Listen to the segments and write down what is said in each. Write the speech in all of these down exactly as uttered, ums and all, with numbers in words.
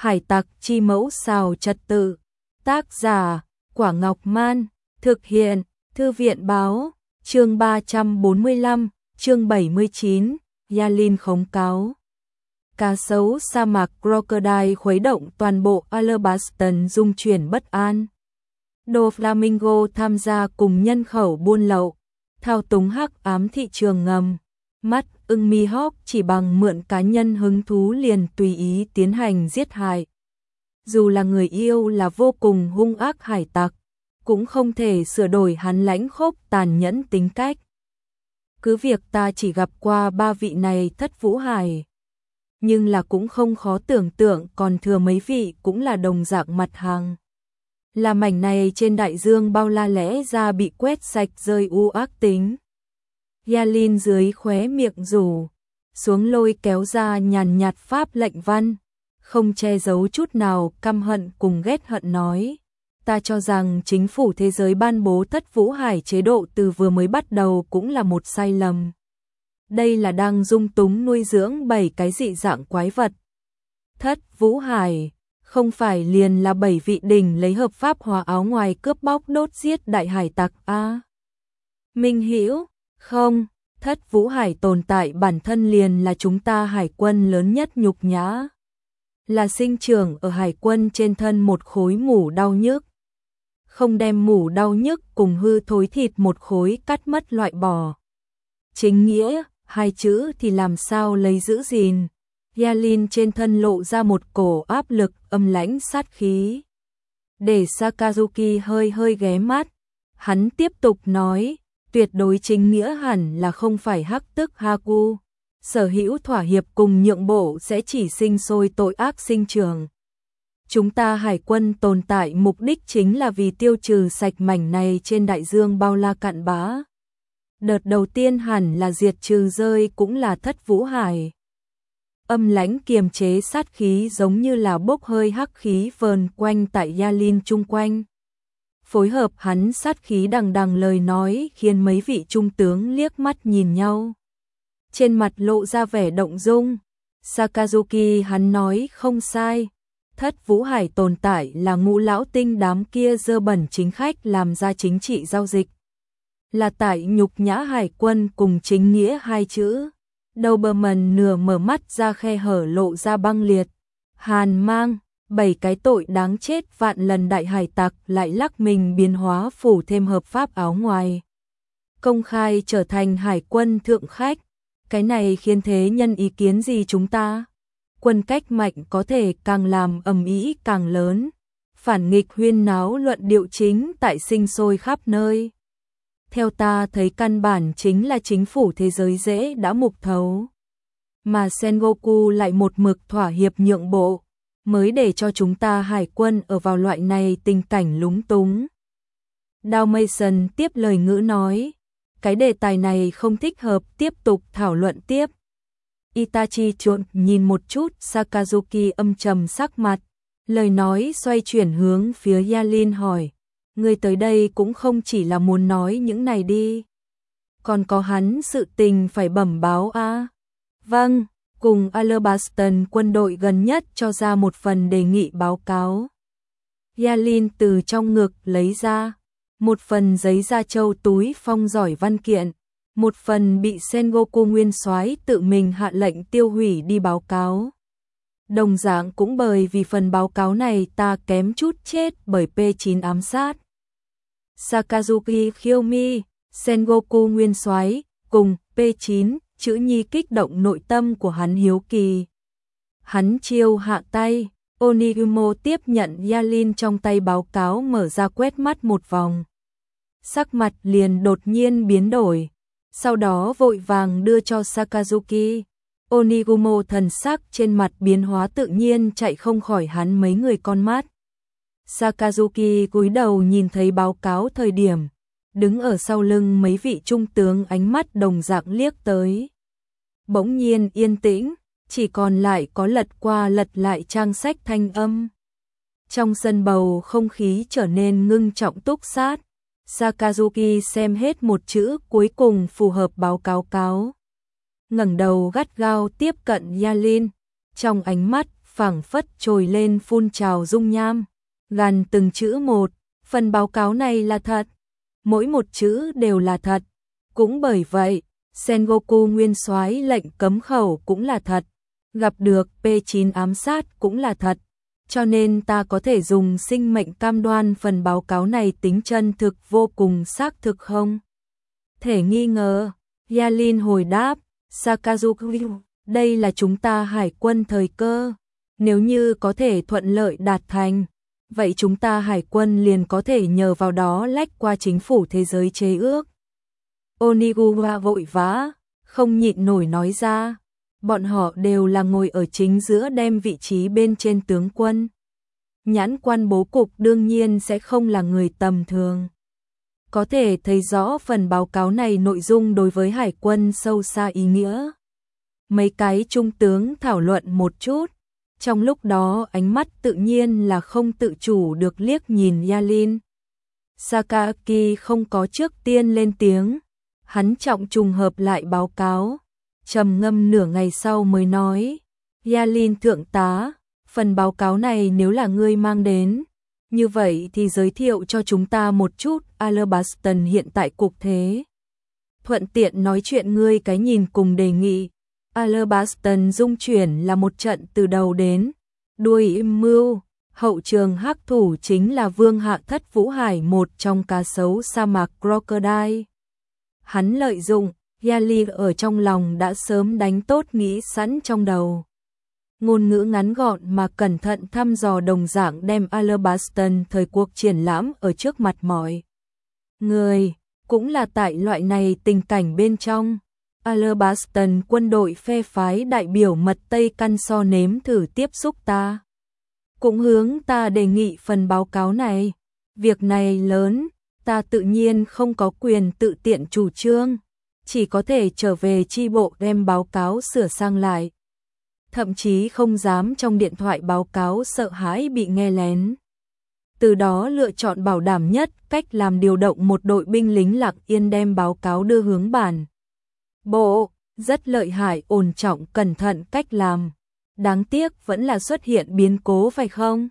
Hải tặc chi mẫu xào trật tự. Tác giả, Quả Ngọc Man. Thực hiện, Thư viện báo. Chương ba trăm bốn mươi lăm, chương bảy mươi chín, Yalin khống cáo. Cá sấu sa mạc Crocodile khuấy động toàn bộ Alabaston rung chuyển bất an. Doflamingo tham gia cùng nhân khẩu buôn lậu, thao túng hắc ám thị trường ngầm. Mắt ưng Mihawk chỉ bằng mượn cá nhân hứng thú liền tùy ý tiến hành giết hại. Dù là người yêu là vô cùng hung ác hải tặc, cũng không thể sửa đổi hắn lãnh khốc tàn nhẫn tính cách. Cứ việc ta chỉ gặp qua ba vị này Thất Vũ Hải, nhưng là cũng không khó tưởng tượng còn thừa mấy vị cũng là đồng dạng mặt hàng. Là mảnh này trên đại dương bao la lẽ ra bị quét sạch rơi u ác tính. Yalin dưới khóe miệng rủ xuống lôi kéo ra nhàn nhạt pháp lệnh văn, không che giấu chút nào căm hận cùng ghét hận nói. Ta cho rằng chính phủ thế giới ban bố Thất Vũ Hải chế độ từ vừa mới bắt đầu cũng là một sai lầm. Đây là đang dung túng nuôi dưỡng bảy cái dị dạng quái vật. Thất Vũ Hải không phải liền là bảy vị đỉnh lấy hợp pháp hóa áo ngoài cướp bóc đốt giết đại hải tặc a? À, Minh Hữu, không, Thất Vũ Hải tồn tại bản thân liền là chúng ta hải quân lớn nhất nhục nhã. Là sinh trưởng ở hải quân trên thân một khối mủ đau nhức. Không đem mủ đau nhức cùng hư thối thịt một khối cắt mất loại bỏ. Chính nghĩa, hai chữ thì làm sao lấy giữ gìn. Yalin trên thân lộ ra một cổ áp lực âm lãnh sát khí. Để Sakazuki hơi hơi ghé mắt, hắn tiếp tục nói, tuyệt đối chính nghĩa hẳn là không phải hắc tức Haku. Sở hữu thỏa hiệp cùng nhượng bộ sẽ chỉ sinh sôi tội ác sinh trường. Chúng ta hải quân tồn tại mục đích chính là vì tiêu trừ sạch mảnh này trên đại dương bao la cạn bã. Đợt đầu tiên hẳn là diệt trừ rơi cũng là Thất Vũ Hải. Âm lãnh kiềm chế sát khí giống như là bốc hơi hắc khí vờn quanh tại Yalin chung quanh. Phối hợp hắn sát khí đằng đằng lời nói khiến mấy vị trung tướng liếc mắt nhìn nhau. Trên mặt lộ ra vẻ động dung. Sakazuki hắn nói không sai. Thất Vũ Hải tồn tại là ngũ lão tinh đám kia dơ bẩn chính khách làm ra chính trị giao dịch. Là tại nhục nhã hải quân cùng chính nghĩa hai chữ. Doberman nửa mở mắt ra khe hở lộ ra băng liệt. Hàn mang, bảy cái tội đáng chết vạn lần đại hải tặc lại lắc mình biến hóa phủ thêm hợp pháp áo ngoài. Công khai trở thành hải quân thượng khách. Cái này khiến thế nhân ý kiến gì chúng ta? Quân cách mạnh có thể càng làm ầm ĩ càng lớn. Phản nghịch huyên náo luận điệu chính tại sinh sôi khắp nơi. Theo ta thấy căn bản chính là chính phủ thế giới dễ đã mục thấu. Mà Sengoku lại một mực thỏa hiệp nhượng bộ, mới để cho chúng ta hải quân ở vào loại này tình cảnh lúng túng. Dalmatian tiếp lời ngữ nói, cái đề tài này không thích hợp tiếp tục thảo luận tiếp. Itachi trộn nhìn một chút Sakazuki âm trầm sắc mặt, lời nói xoay chuyển hướng phía Yalin hỏi, người tới đây cũng không chỉ là muốn nói những này đi. Còn có hắn sự tình phải bẩm báo a. À? Vâng, cùng Alabaston quân đội gần nhất cho ra một phần đề nghị báo cáo. Yalin từ trong ngực lấy ra một phần giấy da trâu túi phong giỏi văn kiện, một phần bị Sengoku nguyên soái tự mình hạ lệnh tiêu hủy đi báo cáo. Đồng dạng cũng bởi vì phần báo cáo này ta kém chút chết bởi P chín ám sát. Sakazuki Kiyomi, Sengoku nguyên soái cùng P chín, chữ nhi kích động nội tâm của hắn hiếu kỳ. Hắn chiêu hạ tay, Onigumo tiếp nhận Yalin trong tay báo cáo mở ra quét mắt một vòng. Sắc mặt liền đột nhiên biến đổi, sau đó vội vàng đưa cho Sakazuki. Onigumo thần sắc trên mặt biến hóa tự nhiên chạy không khỏi hắn mấy người con mắt. Sakazuki cúi đầu nhìn thấy báo cáo thời điểm, đứng ở sau lưng mấy vị trung tướng ánh mắt đồng dạng liếc tới. Bỗng nhiên yên tĩnh, chỉ còn lại có lật qua lật lại trang sách thanh âm. Trong sân bầu không khí trở nên ngưng trọng túc sát. Sakazuki xem hết một chữ cuối cùng phù hợp báo cáo cáo. Ngẩng đầu gắt gao tiếp cận Yalin, trong ánh mắt phảng phất trồi lên phun trào dung nham, gằn từng chữ một, phần báo cáo này là thật, mỗi một chữ đều là thật, cũng bởi vậy, Sengoku nguyên soái lệnh cấm khẩu cũng là thật, gặp được P chín ám sát cũng là thật, cho nên ta có thể dùng sinh mệnh cam đoan phần báo cáo này tính chân thực vô cùng xác thực không? Thể nghi ngờ, Yalin hồi đáp, Sakazuki, đây là chúng ta hải quân thời cơ, nếu như có thể thuận lợi đạt thành, vậy chúng ta hải quân liền có thể nhờ vào đó lách qua chính phủ thế giới chế ước. Onigura vội vã, không nhịn nổi nói ra, bọn họ đều là ngồi ở chính giữa đem vị trí bên trên tướng quân. Nhãn quan bố cục đương nhiên sẽ không là người tầm thường. Có thể thấy rõ phần báo cáo này nội dung đối với hải quân sâu xa ý nghĩa. Mấy cái trung tướng thảo luận một chút, trong lúc đó ánh mắt tự nhiên là không tự chủ được liếc nhìn Yalin. Sakaki không có trước tiên lên tiếng, hắn trọng trùng hợp lại báo cáo, trầm ngâm nửa ngày sau mới nói, Yalin thượng tá, phần báo cáo này nếu là ngươi mang đến, như vậy thì giới thiệu cho chúng ta một chút Alabaston hiện tại cục thế. Thuận tiện nói chuyện ngươi cái nhìn cùng đề nghị. Alabaston dung chuyển là một trận từ đầu đến đuôi âm mưu, hậu trường hắc thủ chính là Vương Hạ Thất Vũ Hải, một trong cá sấu sa mạc Crocodile. Hắn lợi dụng, Yali ở trong lòng đã sớm đánh tốt nghĩ sẵn trong đầu. Ngôn ngữ ngắn gọn mà cẩn thận thăm dò đồng dạng đem Alabaston thời cuộc triển lãm ở trước mặt mọi người, cũng là tại loại này tình cảnh bên trong. Alabaston quân đội phe phái đại biểu mật Tây Căn so nếm thử tiếp xúc ta. Cũng hướng ta đề nghị phần báo cáo này. Việc này lớn, ta tự nhiên không có quyền tự tiện chủ trương, chỉ có thể trở về chi bộ đem báo cáo sửa sang lại. Thậm chí không dám trong điện thoại báo cáo sợ hãi bị nghe lén. Từ đó lựa chọn bảo đảm nhất cách làm điều động một đội binh lính Lạc Yên đem báo cáo đưa hướng bản bộ, rất lợi hại, ổn trọng, cẩn thận cách làm. Đáng tiếc vẫn là xuất hiện biến cố phải không?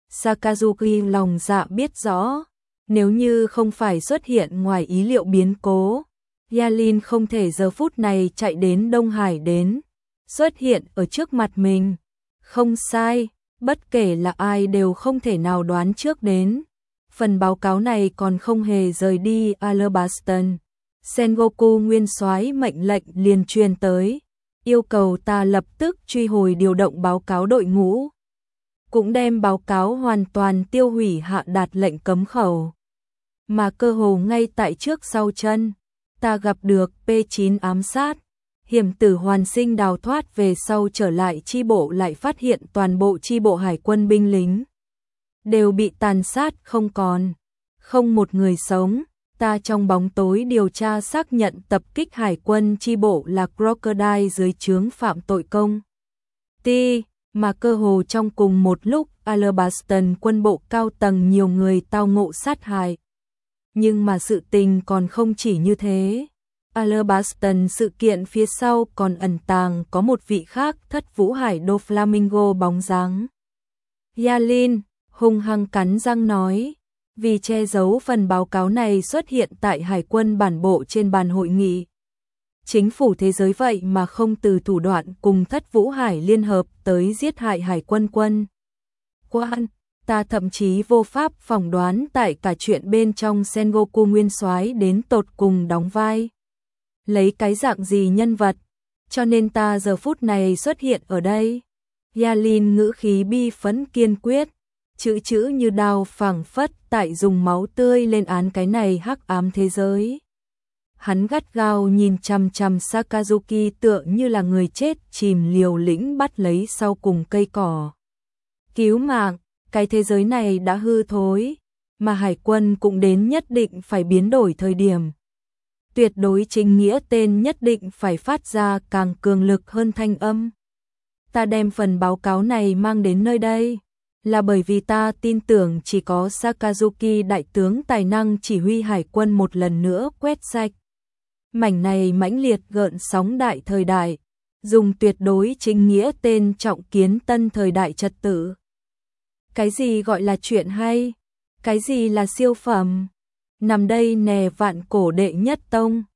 Sakazuki lòng dạ biết rõ, nếu như không phải xuất hiện ngoài ý liệu biến cố, Yalin không thể giờ phút này chạy đến Đông Hải đến, xuất hiện ở trước mặt mình. Không sai, bất kể là ai đều không thể nào đoán trước đến. Phần báo cáo này còn không hề rời đi Alabaston. Sengoku nguyên soái mệnh lệnh liền truyền tới, yêu cầu ta lập tức truy hồi điều động báo cáo đội ngũ. Cũng đem báo cáo hoàn toàn tiêu hủy, hạ đạt lệnh cấm khẩu. Mà cơ hồ ngay tại trước sau chân, ta gặp được P chín ám sát. Hiểm tử hoàn sinh đào thoát về sau trở lại chi bộ, lại phát hiện toàn bộ chi bộ hải quân binh lính đều bị tàn sát không còn, không một người sống. Ta trong bóng tối điều tra xác nhận tập kích hải quân chi bộ là Crocodile dưới trướng phạm tội công ty, mà cơ hồ trong cùng một lúc Alabaston quân bộ cao tầng nhiều người tao ngộ sát hại. Nhưng mà sự tình còn không chỉ như thế. Alabaston sự kiện phía sau còn ẩn tàng có một vị khác Thất Vũ Hải Đô Flamingo bóng dáng. Yalin hung hăng cắn răng nói, vì che giấu phần báo cáo này xuất hiện tại hải quân bản bộ trên bàn hội nghị. Chính phủ thế giới vậy mà không từ thủ đoạn cùng Thất Vũ Hải liên hợp tới giết hại hải quân quân. Quan, ta thậm chí vô pháp phỏng đoán tại cả chuyện bên trong Sengoku nguyên soái đến tột cùng đóng vai lấy cái dạng gì nhân vật, cho nên ta giờ phút này xuất hiện ở đây. Yalin ngữ khí bi phẫn kiên quyết, chữ chữ như đao phảng phất tại dùng máu tươi lên án cái này hắc ám thế giới. Hắn gắt gao nhìn chằm chằm Sakazuki tựa như là người chết chìm liều lĩnh bắt lấy sau cùng cây cỏ. Cứu mạng, cái thế giới này đã hư thối, mà hải quân cũng đến nhất định phải biến đổi thời điểm. Tuyệt đối chính nghĩa tên nhất định phải phát ra càng cường lực hơn thanh âm. Ta đem phần báo cáo này mang đến nơi đây, là bởi vì ta tin tưởng chỉ có Sakazuki đại tướng tài năng chỉ huy hải quân một lần nữa quét sạch mảnh này mãnh liệt gợn sóng đại thời đại. dùng tuyệt đối chính nghĩa tên trọng kiến tân thời đại trật tự. Cái gì gọi là chuyện hay? Cái gì là siêu phẩm? Nằm đây nè vạn cổ đệ nhất tông.